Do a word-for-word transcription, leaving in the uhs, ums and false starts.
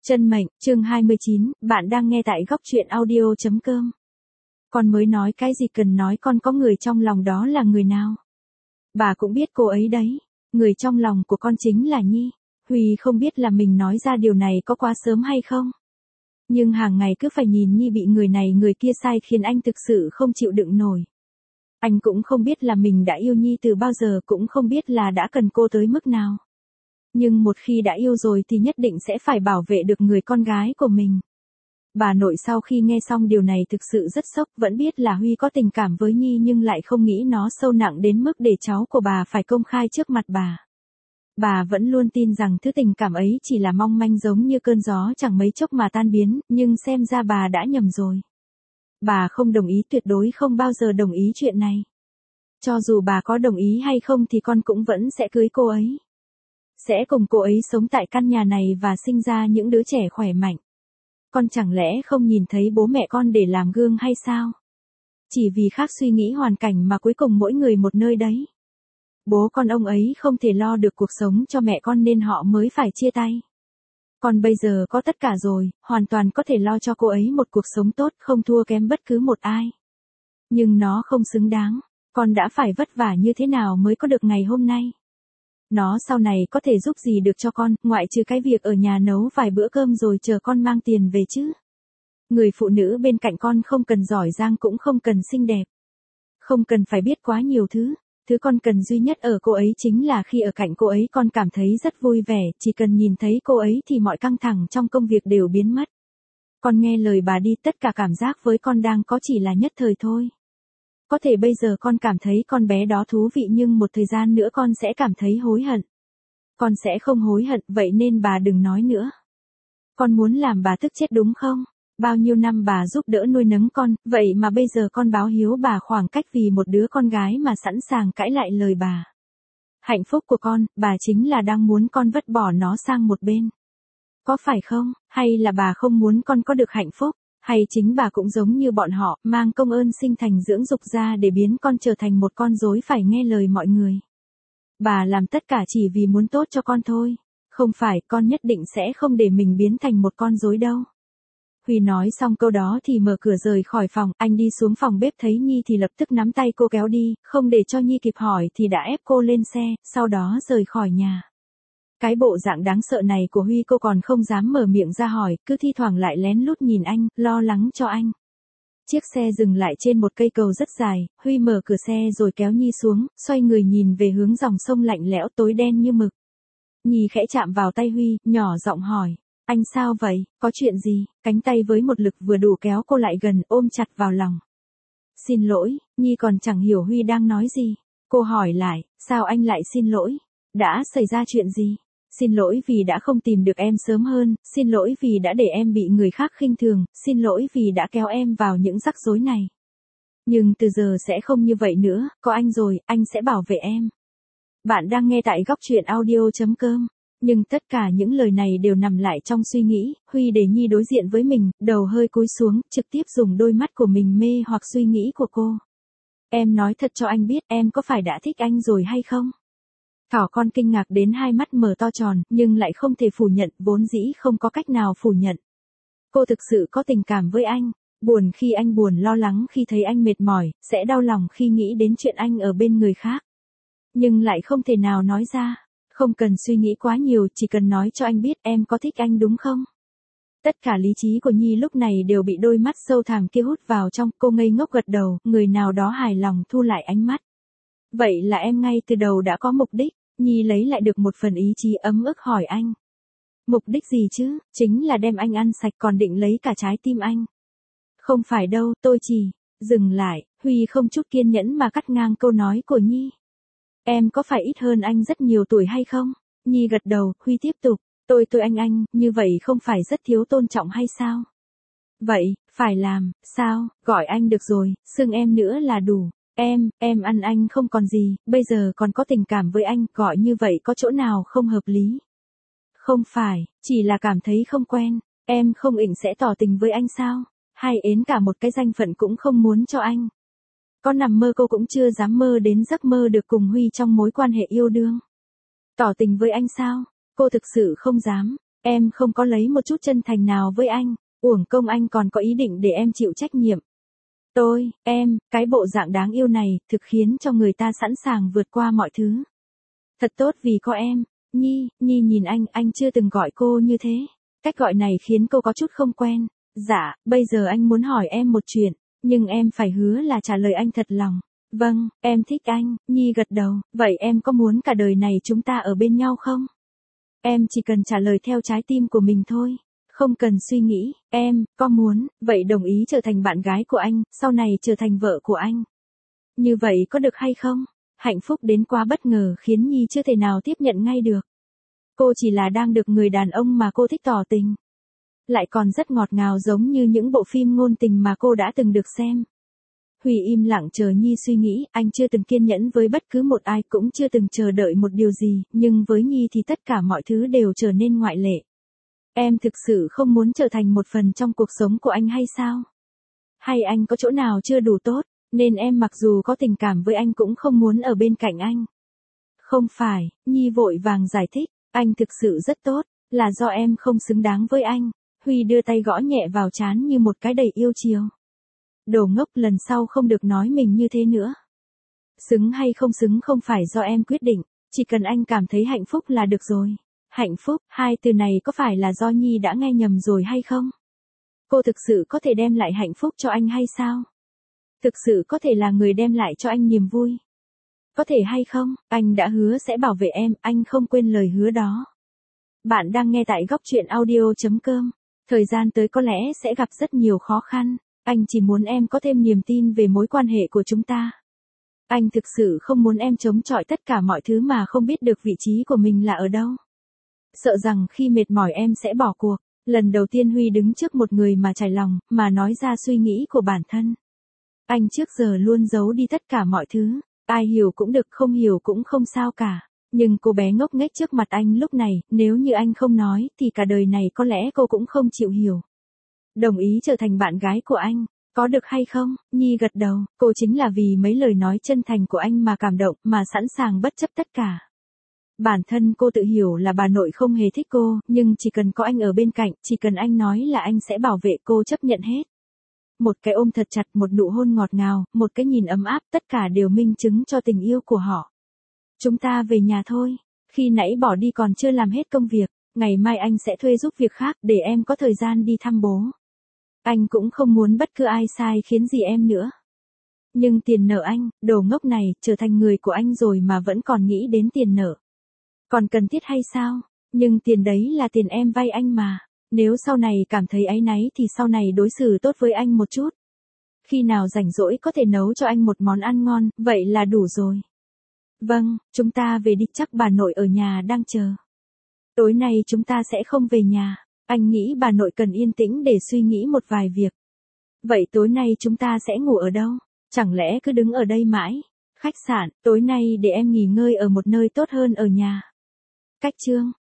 Chân mệnh, chương hai mươi chín, bạn đang nghe tại góc truyện audio chấm com. Con mới nói cái gì cần nói, con có người trong lòng đó là người nào? Bà cũng biết cô ấy đấy. Người trong lòng của con chính là Nhi. Huy không biết là mình nói ra điều này có quá sớm hay không. Nhưng hàng ngày cứ phải nhìn Nhi bị người này người kia sai khiến anh thực sự không chịu đựng nổi. Anh cũng không biết là mình đã yêu Nhi từ bao giờ, cũng không biết là đã cần cô tới mức nào. Nhưng một khi đã yêu rồi thì nhất định sẽ phải bảo vệ được người con gái của mình. Bà nội sau khi nghe xong điều này thực sự rất sốc, vẫn biết là Huy có tình cảm với Nhi nhưng lại không nghĩ nó sâu nặng đến mức để cháu của bà phải công khai trước mặt bà. Bà vẫn luôn tin rằng thứ tình cảm ấy chỉ là mong manh giống như cơn gió chẳng mấy chốc mà tan biến, nhưng xem ra bà đã nhầm rồi. Bà không đồng ý, tuyệt đối không bao giờ đồng ý chuyện này. Cho dù bà có đồng ý hay không thì con cũng vẫn sẽ cưới cô ấy. Sẽ cùng cô ấy sống tại căn nhà này và sinh ra những đứa trẻ khỏe mạnh. Con chẳng lẽ không nhìn thấy bố mẹ con để làm gương hay sao? Chỉ vì khác suy nghĩ hoàn cảnh mà cuối cùng mỗi người một nơi đấy. Bố con ông ấy không thể lo được cuộc sống cho mẹ con nên họ mới phải chia tay. Con bây giờ có tất cả rồi, hoàn toàn có thể lo cho cô ấy một cuộc sống tốt, không thua kém bất cứ một ai. Nhưng nó không xứng đáng. Con đã phải vất vả như thế nào mới có được ngày hôm nay. Nó sau này có thể giúp gì được cho con, ngoại trừ cái việc ở nhà nấu vài bữa cơm rồi chờ con mang tiền về chứ. Người phụ nữ bên cạnh con không cần giỏi giang cũng không cần xinh đẹp. Không cần phải biết quá nhiều thứ. Thứ con cần duy nhất ở cô ấy chính là khi ở cạnh cô ấy con cảm thấy rất vui vẻ, chỉ cần nhìn thấy cô ấy thì mọi căng thẳng trong công việc đều biến mất. Con nghe lời bà đi, tất cả cảm giác với con đang có chỉ là nhất thời thôi. Có thể bây giờ con cảm thấy con bé đó thú vị nhưng một thời gian nữa con sẽ cảm thấy hối hận. Con sẽ không hối hận, vậy nên bà đừng nói nữa. Con muốn làm bà tức chết đúng không? Bao nhiêu năm bà giúp đỡ nuôi nấng con, vậy mà bây giờ con báo hiếu bà khoảng cách vì một đứa con gái mà sẵn sàng cãi lại lời bà. Hạnh phúc của con, bà chính là đang muốn con vứt bỏ nó sang một bên. Có phải không? Hay là bà không muốn con có được hạnh phúc? Hay chính bà cũng giống như bọn họ, mang công ơn sinh thành dưỡng dục ra để biến con trở thành một con rối phải nghe lời mọi người. Bà làm tất cả chỉ vì muốn tốt cho con thôi. Không phải, con nhất định sẽ không để mình biến thành một con rối đâu. Huy nói xong câu đó thì mở cửa rời khỏi phòng, anh đi xuống phòng bếp thấy Nhi thì lập tức nắm tay cô kéo đi, không để cho Nhi kịp hỏi thì đã ép cô lên xe, sau đó rời khỏi nhà. Cái bộ dạng đáng sợ này của Huy cô còn không dám mở miệng ra hỏi, cứ thi thoảng lại lén lút nhìn anh, lo lắng cho anh. Chiếc xe dừng lại trên một cây cầu rất dài, Huy mở cửa xe rồi kéo Nhi xuống, xoay người nhìn về hướng dòng sông lạnh lẽo tối đen như mực. Nhi khẽ chạm vào tay Huy, nhỏ giọng hỏi, anh sao vậy, có chuyện gì? Cánh tay với một lực vừa đủ kéo cô lại gần, ôm chặt vào lòng. Xin lỗi, Nhi còn chẳng hiểu Huy đang nói gì. Cô hỏi lại, sao anh lại xin lỗi? Đã xảy ra chuyện gì? Xin lỗi vì đã không tìm được em sớm hơn, xin lỗi vì đã để em bị người khác khinh thường, xin lỗi vì đã kéo em vào những rắc rối này. Nhưng từ giờ sẽ không như vậy nữa, có anh rồi, anh sẽ bảo vệ em. Bạn đang nghe tại góc truyện audio chấm com. Nhưng tất cả những lời này đều nằm lại trong suy nghĩ, Huy để Nhi đối diện với mình, đầu hơi cúi xuống, trực tiếp dùng đôi mắt của mình mê hoặc suy nghĩ của cô. Em nói thật cho anh biết, em có phải đã thích anh rồi hay không? Thỏ con kinh ngạc đến hai mắt mở to tròn, nhưng lại không thể phủ nhận, vốn dĩ không có cách nào phủ nhận. Cô thực sự có tình cảm với anh, buồn khi anh buồn, lo lắng khi thấy anh mệt mỏi, sẽ đau lòng khi nghĩ đến chuyện anh ở bên người khác. Nhưng lại không thể nào nói ra. Không cần suy nghĩ quá nhiều, chỉ cần nói cho anh biết em có thích anh đúng không? Tất cả lý trí của Nhi lúc này đều bị đôi mắt sâu thẳm kia hút vào trong, cô ngây ngốc gật đầu, người nào đó hài lòng thu lại ánh mắt. Vậy là em ngay từ đầu đã có mục đích, Nhi lấy lại được một phần ý chí ấm ức hỏi anh. Mục đích gì chứ, chính là đem anh ăn sạch còn định lấy cả trái tim anh. Không phải đâu, tôi chỉ, dừng lại, Huy không chút kiên nhẫn mà cắt ngang câu nói của Nhi. Em có phải ít hơn anh rất nhiều tuổi hay không? Nhi gật đầu, Huy tiếp tục, tôi tôi anh anh, như vậy không phải rất thiếu tôn trọng hay sao? Vậy, phải làm, sao, gọi anh được rồi, xưng em nữa là đủ. Em, em ăn anh không còn gì, bây giờ còn có tình cảm với anh, gọi như vậy có chỗ nào không hợp lý? Không phải, chỉ là cảm thấy không quen, em không ỉnh sẽ tỏ tình với anh sao? Hay ến cả một cái danh phận cũng không muốn cho anh? Có nằm mơ cô cũng chưa dám mơ đến giấc mơ được cùng Huy trong mối quan hệ yêu đương. Tỏ tình với anh sao? Cô thực sự không dám. Em không có lấy một chút chân thành nào với anh, uổng công anh còn có ý định để em chịu trách nhiệm. Tôi, em, cái bộ dạng đáng yêu này, thực khiến cho người ta sẵn sàng vượt qua mọi thứ. Thật tốt vì có em. Nhi, Nhi nhìn anh, anh chưa từng gọi cô như thế. Cách gọi này khiến cô có chút không quen. Dạ, bây giờ anh muốn hỏi em một chuyện, nhưng em phải hứa là trả lời anh thật lòng. Vâng, em thích anh. Nhi gật đầu. Vậy em có muốn cả đời này chúng ta ở bên nhau không? Em chỉ cần trả lời theo trái tim của mình thôi. Không cần suy nghĩ. Em, có muốn, vậy đồng ý trở thành bạn gái của anh, sau này trở thành vợ của anh. Như vậy có được hay không? Hạnh phúc đến quá bất ngờ khiến Nhi chưa thể nào tiếp nhận ngay được. Cô chỉ là đang được người đàn ông mà cô thích tỏ tình. Lại còn rất ngọt ngào giống như những bộ phim ngôn tình mà cô đã từng được xem. Huy im lặng chờ Nhi suy nghĩ, anh chưa từng kiên nhẫn với bất cứ một ai, cũng chưa từng chờ đợi một điều gì, nhưng với Nhi thì tất cả mọi thứ đều trở nên ngoại lệ. Em thực sự không muốn trở thành một phần trong cuộc sống của anh hay sao? Hay anh có chỗ nào chưa đủ tốt, nên em mặc dù có tình cảm với anh cũng không muốn ở bên cạnh anh? Không phải, Nhi vội vàng giải thích, anh thực sự rất tốt, là do em không xứng đáng với anh. Huy đưa tay gõ nhẹ vào trán như một cái đầy yêu chiều. Đồ ngốc, lần sau không được nói mình như thế nữa. Xứng hay không xứng không phải do em quyết định, chỉ cần anh cảm thấy hạnh phúc là được rồi. Hạnh phúc, hai từ này có phải là do Nhi đã nghe nhầm rồi hay không? Cô thực sự có thể đem lại hạnh phúc cho anh hay sao? Thực sự có thể là người đem lại cho anh niềm vui? Có thể hay không? Anh đã hứa sẽ bảo vệ em, anh không quên lời hứa đó. Bạn đang nghe tại góc truyện audio chấm com. Thời gian tới có lẽ sẽ gặp rất nhiều khó khăn. Anh chỉ muốn em có thêm niềm tin về mối quan hệ của chúng ta. Anh thực sự không muốn em chống chọi tất cả mọi thứ mà không biết được vị trí của mình là ở đâu. Sợ rằng khi mệt mỏi em sẽ bỏ cuộc. Lần đầu tiên Huy đứng trước một người mà trải lòng, mà nói ra suy nghĩ của bản thân. Anh trước giờ luôn giấu đi tất cả mọi thứ. Ai hiểu cũng được, không hiểu cũng không sao cả. Nhưng cô bé ngốc nghếch trước mặt anh lúc này, nếu như anh không nói, thì cả đời này có lẽ cô cũng không chịu hiểu. Đồng ý trở thành bạn gái của anh, có được hay không? Nhi gật đầu, cô chính là vì mấy lời nói chân thành của anh mà cảm động, mà sẵn sàng bất chấp tất cả. Bản thân cô tự hiểu là bà nội không hề thích cô, nhưng chỉ cần có anh ở bên cạnh, chỉ cần anh nói là anh sẽ bảo vệ cô, chấp nhận hết. Một cái ôm thật chặt, một nụ hôn ngọt ngào, một cái nhìn ấm áp, tất cả đều minh chứng cho tình yêu của họ. Chúng ta về nhà thôi, khi nãy bỏ đi còn chưa làm hết công việc, ngày mai anh sẽ thuê giúp việc khác để em có thời gian đi thăm bố. Anh cũng không muốn bất cứ ai sai khiến gì em nữa. Nhưng tiền nợ anh, đồ ngốc này, trở thành người của anh rồi mà vẫn còn nghĩ đến tiền nợ. Còn cần thiết hay sao? Nhưng tiền đấy là tiền em vay anh mà. Nếu sau này cảm thấy áy náy thì sau này đối xử tốt với anh một chút. Khi nào rảnh rỗi có thể nấu cho anh một món ăn ngon, vậy là đủ rồi. Vâng, chúng ta về đi, chắc bà nội ở nhà đang chờ. Tối nay chúng ta sẽ không về nhà. Anh nghĩ bà nội cần yên tĩnh để suy nghĩ một vài việc. Vậy tối nay chúng ta sẽ ngủ ở đâu? Chẳng lẽ cứ đứng ở đây mãi? Khách sạn, tối nay để em nghỉ ngơi ở một nơi tốt hơn ở nhà. Cách chương.